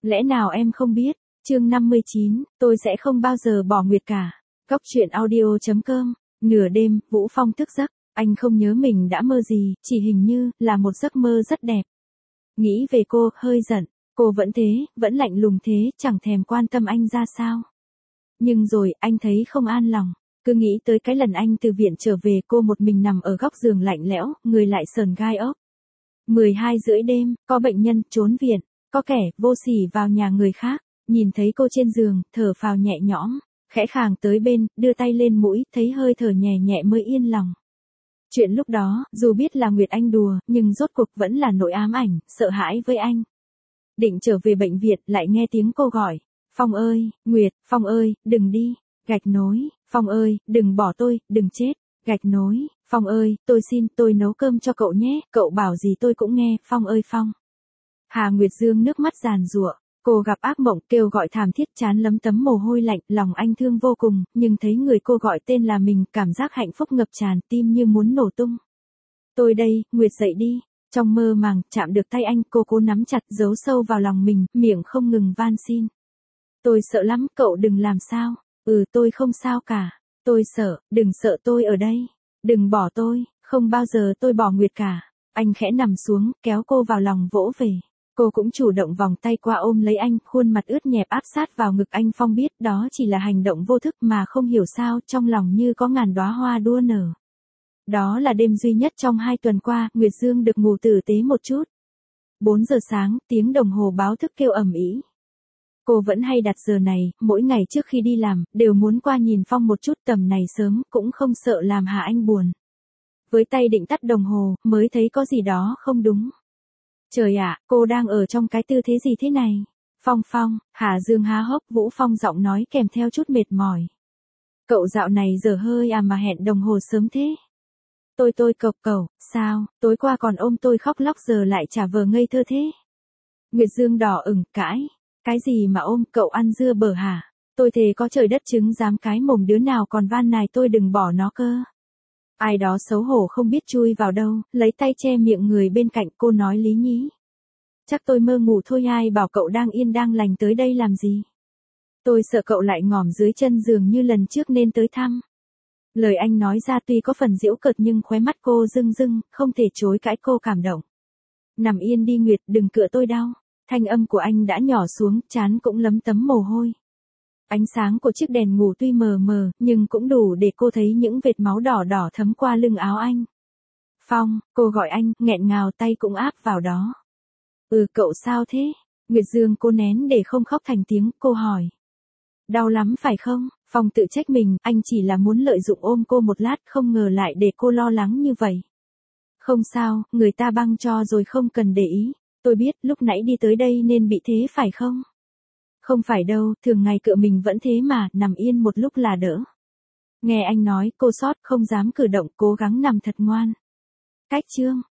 Lẽ nào em không biết? Chương 59, tôi sẽ không bao giờ bỏ Nguyệt cả. Góc truyện audio.com. Nửa đêm, Vũ Phong thức giấc, anh không nhớ mình đã mơ gì, chỉ hình như là một giấc mơ rất đẹp. Nghĩ về cô, hơi giận, cô vẫn thế, vẫn lạnh lùng thế, chẳng thèm quan tâm anh ra sao. Nhưng rồi, anh thấy không an lòng, cứ nghĩ tới cái lần anh từ viện trở về, cô một mình nằm ở góc giường lạnh lẽo, người lại sờn gai ốc. 12 rưỡi đêm, có bệnh nhân trốn viện, có kẻ vô sỉ vào nhà người khác, nhìn thấy cô trên giường, thở phào nhẹ nhõm, khẽ khàng tới bên, đưa tay lên mũi, thấy hơi thở nhẹ nhẹ mới yên lòng. Chuyện lúc đó, dù biết là Nguyệt Anh đùa, nhưng rốt cuộc vẫn là nỗi ám ảnh, sợ hãi với anh. Định trở về bệnh viện, lại nghe tiếng cô gọi. Phong ơi, Nguyệt, Phong ơi, đừng đi. Gạch nối, Phong ơi, đừng bỏ tôi, đừng chết. Gạch nối, Phong ơi, tôi xin, tôi nấu cơm cho cậu nhé, cậu bảo gì tôi cũng nghe, Phong ơi Phong. Hà Nguyệt Dương nước mắt giàn giụa, cô gặp ác mộng, kêu gọi thảm thiết, trán lấm tấm mồ hôi lạnh, lòng anh thương vô cùng, nhưng thấy người cô gọi tên là mình, cảm giác hạnh phúc ngập tràn, tim như muốn nổ tung. Tôi đây, Nguyệt dậy đi. Trong mơ màng, chạm được tay anh, cô cố nắm chặt, giấu sâu vào lòng mình, miệng không ngừng van xin. Tôi sợ lắm, cậu đừng làm sao. Tôi không sao cả. Tôi sợ, đừng sợ, tôi ở đây. Đừng bỏ tôi, không bao giờ tôi bỏ Nguyệt cả. Anh khẽ nằm xuống, kéo cô vào lòng vỗ về. Cô cũng chủ động vòng tay qua ôm lấy anh, khuôn mặt ướt nhẹp áp sát vào ngực anh. Phong biết đó chỉ là hành động vô thức mà không hiểu sao, trong lòng như có ngàn đóa hoa đua nở. Đó là đêm duy nhất trong 2 tuần qua, Nguyệt Dương được ngủ tử tế một chút. 4 giờ sáng, tiếng đồng hồ báo thức kêu ầm ĩ. Cô vẫn hay đặt giờ này, mỗi ngày trước khi đi làm, đều muốn qua nhìn Phong một chút, tầm này sớm, cũng không sợ làm Hà Anh buồn. Với tay định tắt đồng hồ, mới thấy có gì đó không đúng. Trời ạ, cô đang ở trong cái tư thế gì thế này? Phong, Hà Dương há hốc, Vũ Phong giọng nói kèm theo chút mệt mỏi. Cậu dạo này dở hơi à mà hẹn đồng hồ sớm thế? Tôi cậu, sao, tối qua còn ôm tôi khóc lóc giờ lại trả vờ ngây thơ thế? Nguyệt Dương đỏ ửng, cãi. Cái gì mà ôm, cậu ăn dưa bở hả? Tôi thề có trời đất chứng giám cái mồm đứa nào còn van nài tôi đừng bỏ nó cơ. Ai đó xấu hổ không biết chui vào đâu, lấy tay che miệng người bên cạnh, cô nói lý nhí. Chắc tôi mơ ngủ thôi, ai bảo cậu đang yên đang lành tới đây làm gì? Tôi sợ cậu lại ngỏm dưới chân giường như lần trước nên tới thăm. Lời anh nói ra tuy có phần giễu cợt nhưng khóe mắt cô rưng rưng, không thể chối cãi, cô cảm động. Nằm yên đi Nguyệt, đừng cựa tôi đau. Thanh âm của anh đã nhỏ xuống, trán cũng lấm tấm mồ hôi. Ánh sáng của chiếc đèn ngủ tuy mờ mờ, nhưng cũng đủ để cô thấy những vệt máu đỏ đỏ thấm qua lưng áo anh. Phong, cô gọi anh, nghẹn ngào, tay cũng áp vào đó. Cậu sao thế? Nguyệt Dương cô nén để không khóc thành tiếng, cô hỏi. Đau lắm phải không? Phong tự trách mình, anh chỉ là muốn lợi dụng ôm cô một lát, không ngờ lại để cô lo lắng như vậy. Không sao, người ta băng cho rồi, không cần để ý. Tôi biết, lúc nãy đi tới đây nên bị thế phải không? Không phải đâu, thường ngày cựa mình vẫn thế mà, nằm yên một lúc là đỡ. Nghe anh nói, cô sót, không dám cử động, cố gắng nằm thật ngoan. Cách chương.